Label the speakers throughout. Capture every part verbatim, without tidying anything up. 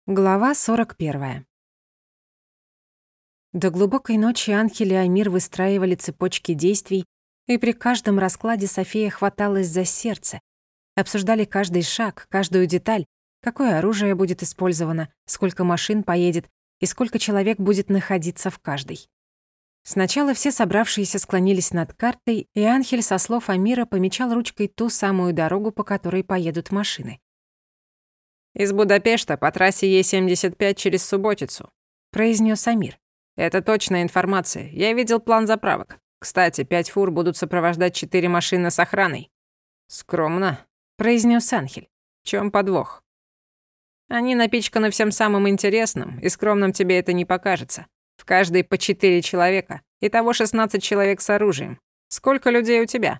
Speaker 1: Глава сорок первая. До глубокой ночи Анхель и Амир выстраивали цепочки действий, и при каждом раскладе София хваталась за сердце. Обсуждали каждый шаг, каждую деталь, какое оружие будет использовано, сколько машин поедет и сколько человек будет находиться в каждой. Сначала все собравшиеся склонились над картой, и Анхель со слов Амира помечал ручкой ту самую дорогу, по которой поедут машины.
Speaker 2: «Из Будапешта по трассе Е семьдесят пять через Субботицу», — произнес Амир. «Это точная информация. Я видел план заправок. Кстати, пять фур будут сопровождать четыре машины с охраной». «Скромно», — произнес Анхель. «В чём подвох?» «Они напичканы всем самым интересным, и скромным тебе это не покажется. В каждой по четыре человека. Итого шестнадцать человек с оружием. Сколько людей у тебя?»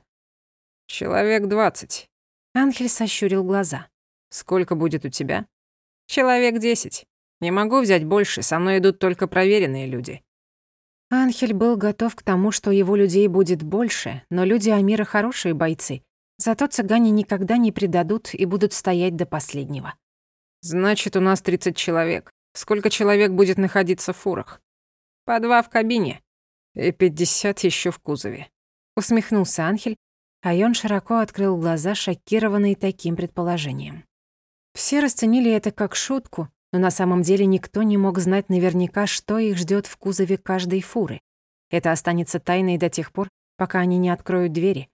Speaker 2: «Человек двадцать».
Speaker 1: Анхель сощурил глаза.
Speaker 2: «Сколько будет у тебя?» «Человек десять. Не могу взять больше, со мной идут только проверенные люди».
Speaker 1: Анхель был готов к тому, что его людей будет больше, но люди Амира хорошие бойцы. Зато цыгане никогда не предадут и будут стоять до последнего.
Speaker 2: «Значит, у нас тридцать человек. Сколько человек будет находиться в фурах?» «По два в кабине. И пятьдесят еще в кузове»,
Speaker 1: — усмехнулся Анхель, а Йон широко открыл глаза, шокированный таким предположением. Все расценили это как шутку, но на самом деле никто не мог знать наверняка, что их ждет в кузове каждой фуры. Это останется тайной до тех пор, пока они не откроют двери.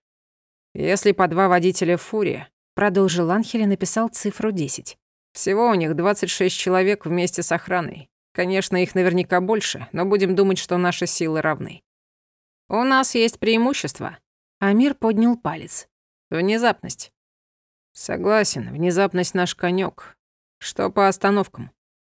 Speaker 2: «Если по два водителя в фуре», —
Speaker 1: продолжил Анхель и написал цифру десять.
Speaker 2: «Всего у них двадцать шесть человек вместе с охраной. Конечно, их наверняка больше, но будем думать, что наши силы равны. У нас есть преимущество».
Speaker 1: Амир поднял палец.
Speaker 2: «Внезапность». «Согласен, внезапность наш конёк. Что по остановкам?»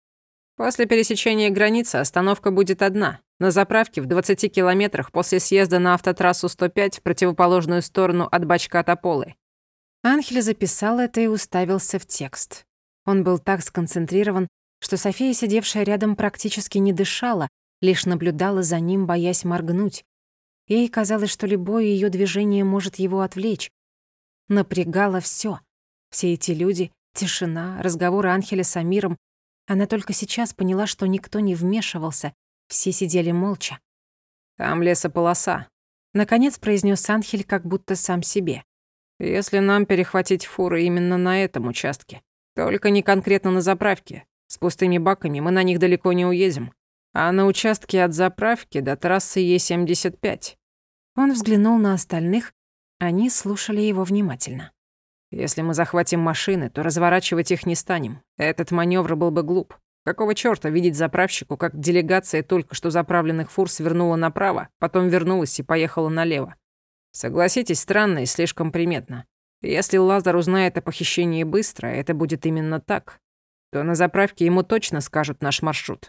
Speaker 2: «После пересечения границы остановка будет одна, на заправке в двадцати километрах после съезда на автотрассу сто пять в противоположную сторону от бачка Тополы».
Speaker 1: Анхель записал это и уставился в текст. Он был так сконцентрирован, что София, сидевшая рядом, практически не дышала, лишь наблюдала за ним, боясь моргнуть. Ей казалось, что любое её движение может его отвлечь. Напрягало всё. Все эти люди, тишина, разговоры Анхеля с Амиром. Она только сейчас поняла, что никто не вмешивался, все сидели молча.
Speaker 2: «Там лесополоса»,
Speaker 1: — наконец произнёс Анхель, как будто сам себе.
Speaker 2: «Если нам перехватить фуры именно на этом участке, только не конкретно на заправке, с пустыми баками мы на них далеко не уедем, а на участке от заправки до трассы Е семьдесят пять».
Speaker 1: Он взглянул на остальных, они слушали его внимательно.
Speaker 2: «Если мы захватим машины, то разворачивать их не станем. Этот маневр был бы глуп. Какого чёрта видеть заправщику, как делегация только что заправленных фур свернула направо, потом вернулась и поехала налево? Согласитесь, странно и слишком приметно. Если Лазар узнает о похищении быстро, это будет именно так, то на заправке ему точно скажут наш маршрут».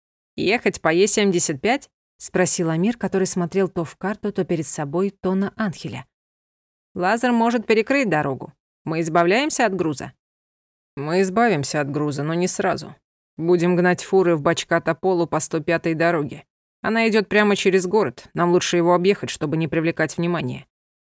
Speaker 2: «Ехать по Е семьдесят пять?»
Speaker 1: — спросил Амир, который смотрел то в карту, то перед собой, то на Анхеля.
Speaker 2: «Лазар может перекрыть дорогу. Мы избавляемся от груза?» «Мы избавимся от груза, но не сразу. Будем гнать фуры в бачка Тополу по сто пятой дороге. Она идёт прямо через город, нам лучше его объехать, чтобы не привлекать внимания.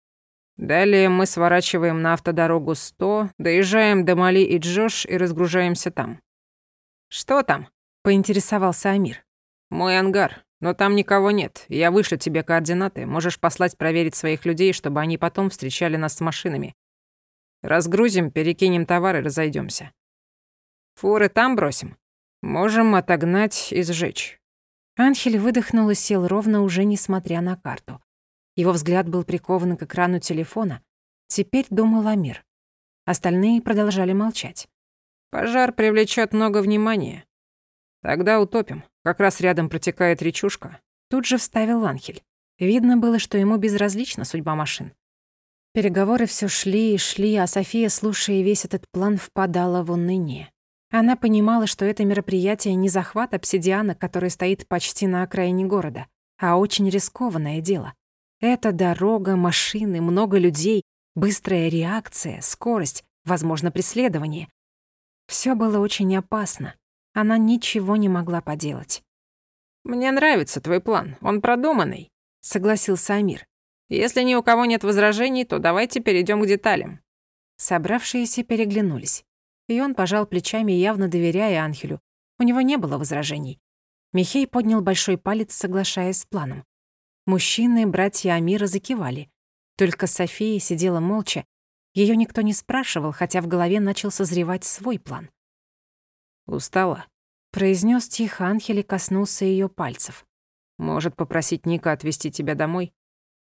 Speaker 2: Далее мы сворачиваем на автодорогу сто, доезжаем до Мали и Джош и разгружаемся там». «Что там?»
Speaker 1: — поинтересовался Амир.
Speaker 2: «Мой ангар, но там никого нет. Я вышлю тебе координаты, можешь послать проверить своих людей, чтобы они потом встречали нас с машинами. Разгрузим, перекинем товар и разойдёмся. Фуры там бросим? Можем отогнать и сжечь».
Speaker 1: Анхель выдохнул и сел ровно, уже несмотря на карту. Его взгляд был прикован к экрану телефона. Теперь думал Амир. Остальные продолжали молчать.
Speaker 2: «Пожар привлечёт много внимания. Тогда утопим. Как раз рядом протекает речушка».
Speaker 1: Тут же вставил Анхель. Видно было, что ему безразлична судьба машин. Переговоры всё шли и шли, а София, слушая весь этот план, впадала в уныние. Она понимала, что это мероприятие не захват обсидиана, который стоит почти на окраине города, а очень рискованное дело. Это дорога, машины, много людей, быстрая реакция, скорость, возможно, преследование. Всё было очень опасно. Она ничего не могла поделать.
Speaker 2: «Мне нравится твой план, он продуманный», —
Speaker 1: согласился Амир.
Speaker 2: «Если ни у кого нет возражений, то давайте перейдём к деталям».
Speaker 1: Собравшиеся переглянулись. И он пожал плечами, явно доверяя Анхелю. У него не было возражений. Михей поднял большой палец, соглашаясь с планом. Мужчины, братья Амира, закивали. Только София сидела молча. Её никто не спрашивал, хотя в голове начал созревать свой план.
Speaker 2: «Устала?» — произнёс тихо Анхель и коснулся её пальцев. «Может, попросить Ника отвезти тебя домой?»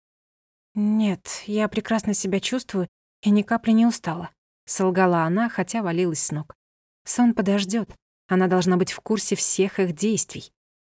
Speaker 1: «Нет, я прекрасно себя чувствую и ни капли не устала», — солгала она, хотя валилась с ног. «Сон подождёт. Она должна быть в курсе всех их действий.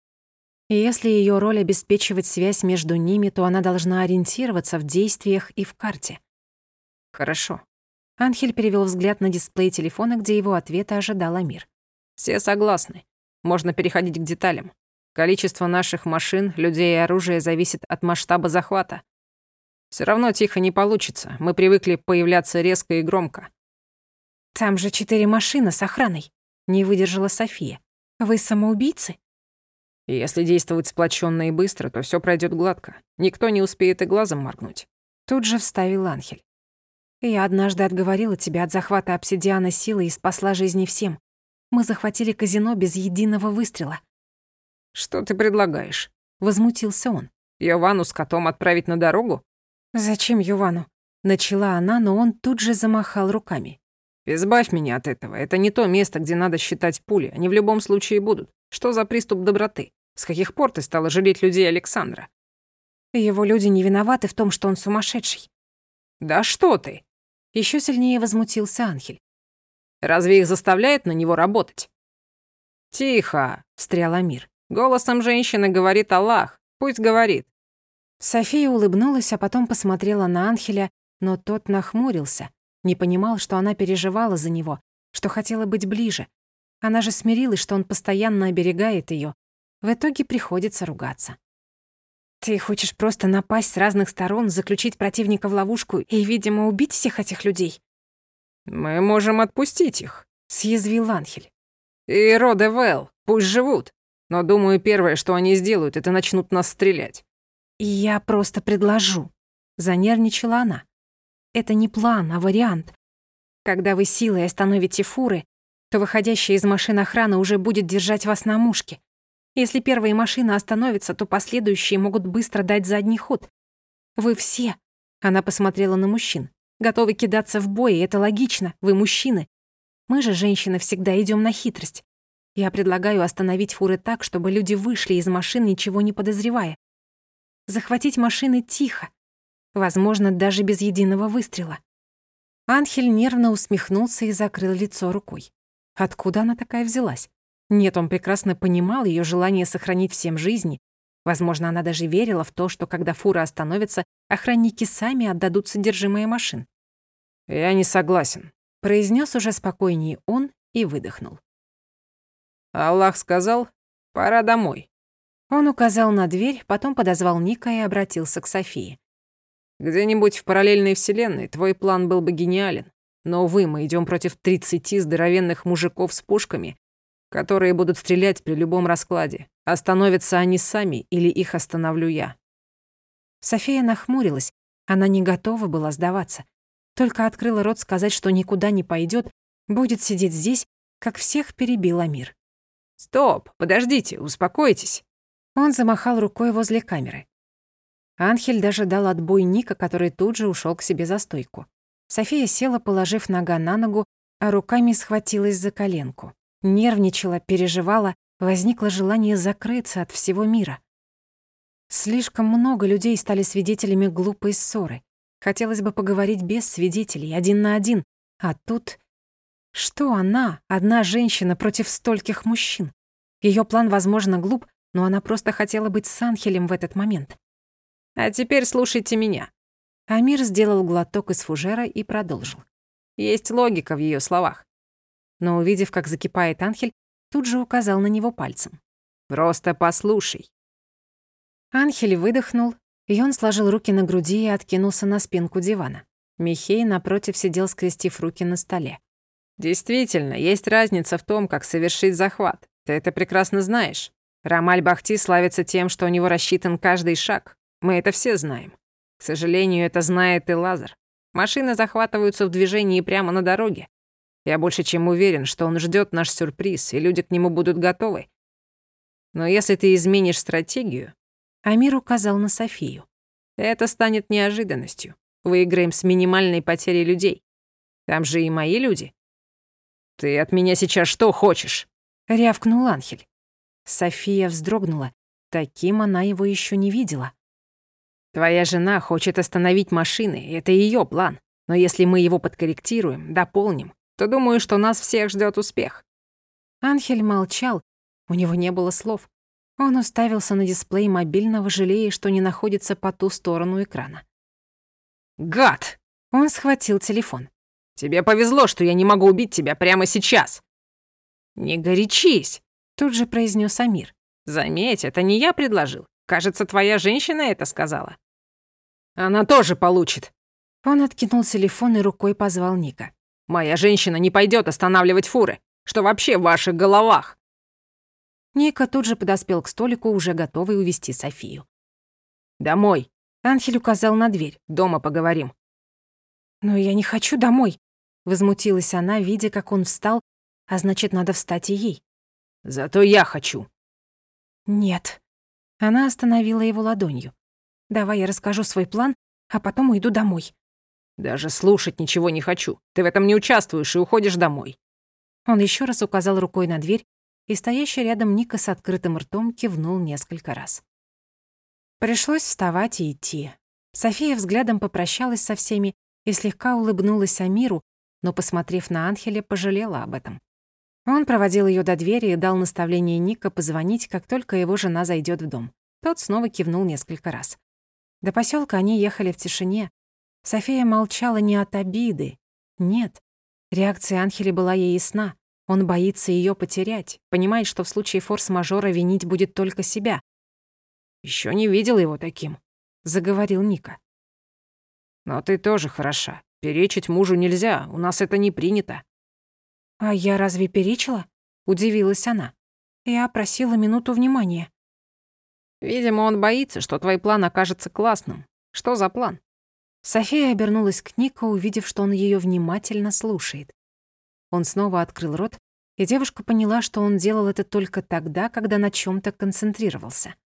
Speaker 1: И если её роль обеспечивать связь между ними, то она должна ориентироваться в действиях и в карте».
Speaker 2: «Хорошо».
Speaker 1: Анхель перевёл взгляд на дисплей телефона, где его ответа ожидал Амир.
Speaker 2: «Все согласны. Можно переходить к деталям. Количество наших машин, людей и оружия зависит от масштаба захвата. Всё равно тихо не получится. Мы привыкли появляться резко и громко».
Speaker 1: «Там же четыре машины с охраной», — не выдержала София. «Вы самоубийцы?»
Speaker 2: «Если действовать сплочённо и быстро, то всё пройдёт гладко. Никто не успеет и глазом моргнуть».
Speaker 1: Тут же вставил Анхель. «Я однажды отговорила тебя от захвата обсидиана силой и спасла жизни всем. Мы захватили казино без единого выстрела».
Speaker 2: «Что ты предлагаешь?»
Speaker 1: — возмутился он.
Speaker 2: «Йованну с котом отправить на дорогу?»
Speaker 1: «Зачем Йованну?» — начала она, но он тут же замахал руками.
Speaker 2: «Избавь меня от этого. Это не то место, где надо считать пули. Они в любом случае будут. Что за приступ доброты? С каких пор ты стала жалеть людей Александра?»
Speaker 1: «Его люди не виноваты в том, что он сумасшедший».
Speaker 2: «Да что ты!»
Speaker 1: — ещё сильнее возмутился Анхель.
Speaker 2: «Разве их заставляют на него работать?» «Тихо!» — встрял Амир. «Голосом женщины говорит Аллах. Пусть говорит».
Speaker 1: София улыбнулась, а потом посмотрела на Анхеля, но тот нахмурился, не понимал, что она переживала за него, что хотела быть ближе. Она же смирилась, что он постоянно оберегает её. В итоге приходится ругаться. «Ты хочешь просто напасть с разных сторон, заключить противника в ловушку и, видимо, убить всех этих людей?»
Speaker 2: «Мы можем отпустить их»,
Speaker 1: — съязвил Анхель.
Speaker 2: «И Роде Вэл, пусть живут. Но, думаю, первое, что они сделают, это начнут нас стрелять».
Speaker 1: «Я просто предложу», — занервничала она. «Это не план, а вариант. Когда вы силой остановите фуры, то выходящая из машин охрана уже будет держать вас на мушке. Если первые машины остановятся, то последующие могут быстро дать задний ход. Вы все», — она посмотрела на мужчин, «готовы кидаться в бой, и это логично, вы мужчины. Мы же, женщины, всегда идём на хитрость. Я предлагаю остановить фуры так, чтобы люди вышли из машин, ничего не подозревая. Захватить машины тихо, возможно, даже без единого выстрела». Анхель нервно усмехнулся и закрыл лицо рукой. Откуда она такая взялась? Нет, он прекрасно понимал её желание сохранить всем жизни. Возможно, она даже верила в то, что когда фуры остановятся, охранники сами отдадут содержимое машин.
Speaker 2: «Я не согласен»,
Speaker 1: — произнёс уже спокойнее он и выдохнул.
Speaker 2: «Аллах сказал, пора домой».
Speaker 1: Он указал на дверь, потом подозвал Ника и обратился к Софии.
Speaker 2: «Где-нибудь в параллельной вселенной твой план был бы гениален. Но, увы, мы идём против тридцати здоровенных мужиков с пушками, которые будут стрелять при любом раскладе. Остановятся они сами или их остановлю я».
Speaker 1: София нахмурилась. Она не готова была сдаваться. Только открыла рот сказать, что никуда не пойдёт, будет сидеть здесь, как всех перебил Амир.
Speaker 2: «Стоп, подождите, успокойтесь».
Speaker 1: Он замахал рукой возле камеры. Анхель даже дал отбой Ника, который тут же ушёл к себе за стойку. София села, положив нога на ногу, а руками схватилась за коленку. Нервничала, переживала, возникло желание закрыться от всего мира. Слишком много людей стали свидетелями глупой ссоры. Хотелось бы поговорить без свидетелей, один на один. А тут... Что она, одна женщина, против стольких мужчин? Её план, возможно, глуп, но она просто хотела быть с Анхелем в этот момент.
Speaker 2: «А теперь слушайте меня».
Speaker 1: Амир сделал глоток из фужера и продолжил.
Speaker 2: Есть логика в её словах.
Speaker 1: Но, увидев, как закипает Анхель, тут же указал на него пальцем.
Speaker 2: «Просто послушай».
Speaker 1: Анхель выдохнул, и он сложил руки на груди и откинулся на спинку дивана. Михей напротив сидел, скрестив руки на столе.
Speaker 2: «Действительно, есть разница в том, как совершить захват. Ты это прекрасно знаешь. Рамаль Бахти славится тем, что у него рассчитан каждый шаг. Мы это все знаем. К сожалению, это знает и Лазар. Машины захватываются в движении прямо на дороге. Я больше чем уверен, что он ждет наш сюрприз, и люди к нему будут готовы. Но если ты изменишь стратегию...»
Speaker 1: Амир указал на Софию.
Speaker 2: «Это станет неожиданностью. Выиграем с минимальной потерей людей. Там же и мои люди». «Ты от меня сейчас что хочешь?»
Speaker 1: — рявкнул Анхель. София вздрогнула. Таким она его еще не видела.
Speaker 2: «Твоя жена хочет остановить машины, это ее план. Но если мы его подкорректируем, дополним, то думаю, что нас всех ждет успех».
Speaker 1: Анхель молчал, у него не было слов. Он уставился на дисплей мобильного, жалея, что не находится по ту сторону экрана.
Speaker 2: «Гад!»
Speaker 1: Он схватил телефон.
Speaker 2: «Тебе повезло, что я не могу убить тебя прямо сейчас!» «Не горячись!» — тут же произнес Амир. «Заметь, это не я предложил. Кажется, твоя женщина это сказала». «Она тоже получит!»
Speaker 1: Он откинул телефон и рукой позвал Ника.
Speaker 2: «Моя женщина не пойдет останавливать фуры. Что вообще в ваших головах?»
Speaker 1: Ника тут же подоспел к столику, уже готовый увезти Софию.
Speaker 2: «Домой!»
Speaker 1: — Анхель указал на дверь.
Speaker 2: «Дома поговорим».
Speaker 1: «Но я не хочу домой!» — возмутилась она, видя, как он встал, а значит, надо встать и ей.
Speaker 2: «Зато я хочу».
Speaker 1: «Нет». Она остановила его ладонью. «Давай я расскажу свой план, а потом уйду домой».
Speaker 2: «Даже слушать ничего не хочу. Ты в этом не участвуешь и уходишь домой».
Speaker 1: Он еще раз указал рукой на дверь, и стоящий рядом Ника с открытым ртом кивнул несколько раз. Пришлось вставать и идти. София взглядом попрощалась со всеми и слегка улыбнулась Амиру, но, посмотрев на Анхеля, пожалела об этом. Он проводил ее до двери и дал наставление Ника позвонить, как только его жена зайдет в дом. Тот снова кивнул несколько раз. До поселка они ехали в тишине. София молчала не от обиды. Нет. Реакция Анхеля была ей ясна. Он боится ее потерять, понимает, что в случае форс-мажора винить будет только себя.
Speaker 2: Еще не видел его таким»,
Speaker 1: — заговорил Ника.
Speaker 2: «Но ты тоже хороша. Перечить мужу нельзя, у нас это не принято».
Speaker 1: «А я разве перечила?» — удивилась она. «Я просила минуту внимания».
Speaker 2: «Видимо, он боится, что твой план окажется классным. Что за план?»
Speaker 1: София обернулась к Нику, увидев, что он ее внимательно слушает. Он снова открыл рот, и девушка поняла, что он делал это только тогда, когда на чем-то концентрировался.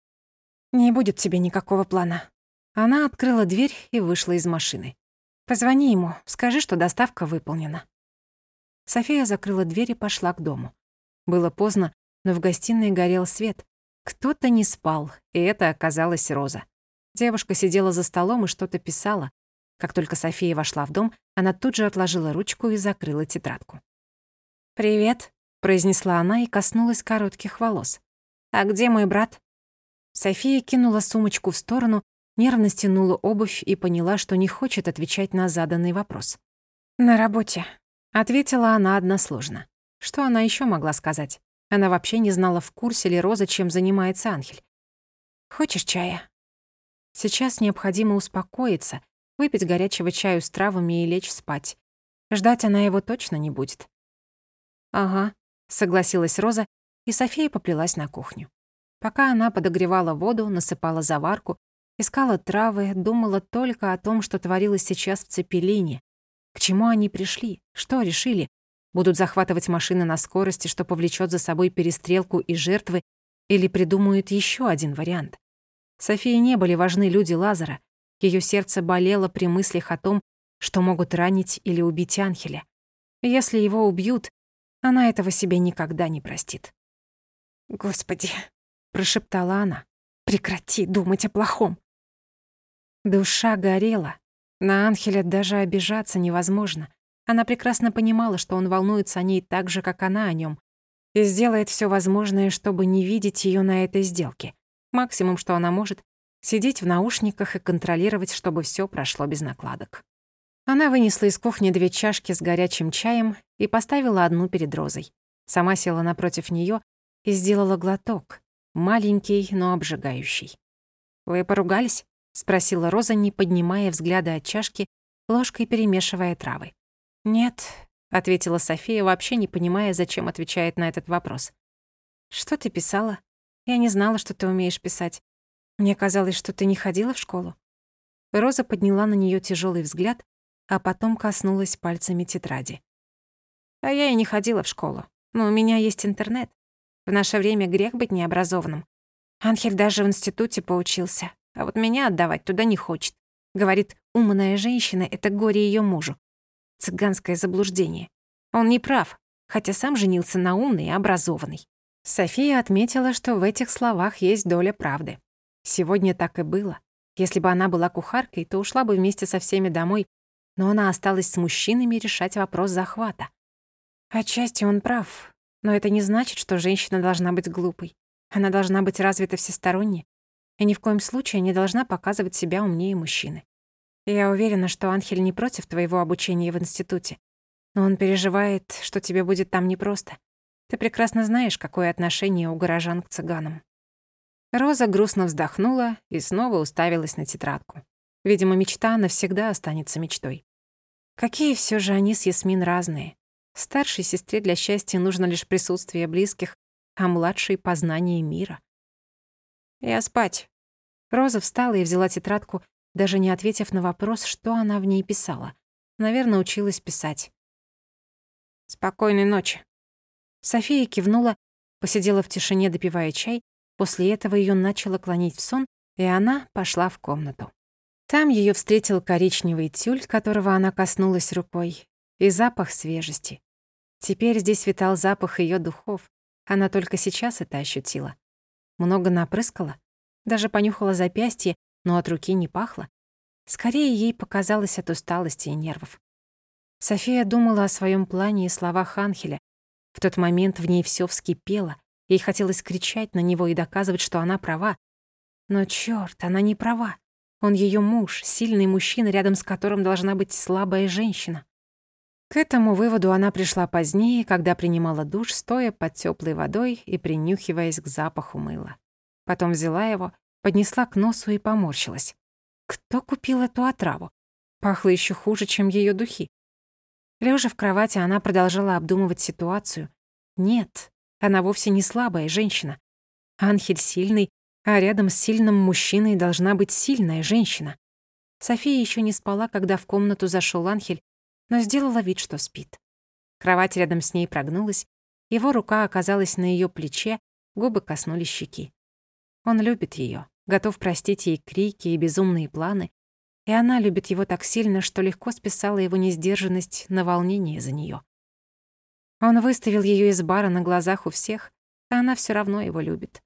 Speaker 1: «Не будет тебе никакого плана». Она открыла дверь и вышла из машины. «Позвони ему, скажи, что доставка выполнена». София закрыла дверь и пошла к дому. Было поздно, но в гостиной горел свет. Кто-то не спал, и это оказалась Роза. Девушка сидела за столом и что-то писала. Как только София вошла в дом, она тут же отложила ручку и закрыла тетрадку. «Привет», — произнесла она и коснулась коротких волос. «А где мой брат?» София кинула сумочку в сторону, нервно стянула обувь и поняла, что не хочет отвечать на заданный вопрос. «На работе», — ответила она односложно. Что она еще могла сказать? Она вообще не знала, в курсе ли Роза, чем занимается Анхель. «Хочешь чая?» Сейчас необходимо успокоиться, выпить горячего чаю с травами и лечь спать. Ждать она его точно не будет. «Ага», — согласилась Роза, и София поплелась на кухню. Пока она подогревала воду, насыпала заварку, искала травы, думала только о том, что творилось сейчас в Цепелине. К чему они пришли? Что решили? Будут захватывать машины на скорости, что повлечет за собой перестрелку и жертвы, или придумают еще один вариант? Софии не были важны люди Лазара. Ее сердце болело при мыслях о том, что могут ранить или убить Анхеля. Если его убьют, она этого себе никогда не простит. «Господи», — прошептала она, — «прекрати думать о плохом». Душа горела. На Анхеля даже обижаться невозможно. Она прекрасно понимала, что он волнуется о ней так же, как она о нем, и сделает все возможное, чтобы не видеть ее на этой сделке. Максимум, что она может — сидеть в наушниках и контролировать, чтобы все прошло без накладок. Она вынесла из кухни две чашки с горячим чаем и поставила одну перед Розой. Сама села напротив нее и сделала глоток, маленький, но обжигающий. «Вы поругались?» — спросила Роза, не поднимая взгляда от чашки, ложкой перемешивая травы. «Нет», — ответила София, вообще не понимая, зачем отвечает на этот вопрос. «Что ты писала? Я не знала, что ты умеешь писать. Мне казалось, что ты не ходила в школу». Роза подняла на нее тяжелый взгляд, а потом коснулась пальцами тетради. А я и не ходила в школу. Но у меня есть интернет. В наше время грех быть необразованным. Анхель даже в институте поучился, а вот меня отдавать туда не хочет. Говорит, умная женщина — это горе ее мужу. Цыганское заблуждение. Он не прав, хотя сам женился на умной и образованной. София отметила, что в этих словах есть доля правды. Сегодня так и было. Если бы она была кухаркой, то ушла бы вместе со всеми домой, но она осталась с мужчинами решать вопрос захвата. Отчасти он прав, но это не значит, что женщина должна быть глупой. Она должна быть развита всесторонне и ни в коем случае не должна показывать себя умнее мужчины. Я уверена, что Анхель не против твоего обучения в институте, но он переживает, что тебе будет там непросто. Ты прекрасно знаешь, какое отношение у горожан к цыганам». Роза грустно вздохнула и снова уставилась на тетрадку. Видимо, мечта навсегда останется мечтой. Какие все же они с Ясмин разные. Старшей сестре для счастья нужно лишь присутствие близких, а младшей — познание мира. «Я спать». Роза встала и взяла тетрадку, даже не ответив на вопрос, что она в ней писала. Наверное, училась писать. «Спокойной ночи». София кивнула, посидела в тишине, допивая чай. После этого её начало клонить в сон, и она пошла в комнату. Там её встретил коричневый тюль, которого она коснулась рукой, и запах свежести. Теперь здесь витал запах её духов. Она только сейчас это ощутила. Много напрыскала, даже понюхала запястье, но от руки не пахло. Скорее, ей показалось от усталости и нервов. София думала о своём плане и словах Анхеля. В тот момент в ней всё вскипело. Ей хотелось кричать на него и доказывать, что она права. Но чёрт, она не права. Он её муж, сильный мужчина, рядом с которым должна быть слабая женщина. К этому выводу она пришла позднее, когда принимала душ, стоя под тёплой водой и принюхиваясь к запаху мыла. Потом взяла его, поднесла к носу и поморщилась. Кто купил эту отраву? Пахло ещё хуже, чем её духи. Лежа в кровати, она продолжала обдумывать ситуацию. Нет, она вовсе не слабая женщина. Анхель сильный, а рядом с сильным мужчиной должна быть сильная женщина. София ещё не спала, когда в комнату зашёл Анхель, но сделала вид, что спит. Кровать рядом с ней прогнулась, его рука оказалась на её плече, губы коснулись щеки. Он любит её, готов простить ей крики и безумные планы, и она любит его так сильно, что легко списала его несдержанность на волнение за неё. Он выставил её из бара на глазах у всех, а она всё равно его любит.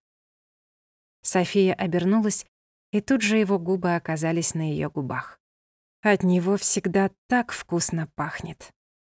Speaker 1: София обернулась, и тут же его губы оказались на её губах. От него всегда так вкусно пахнет.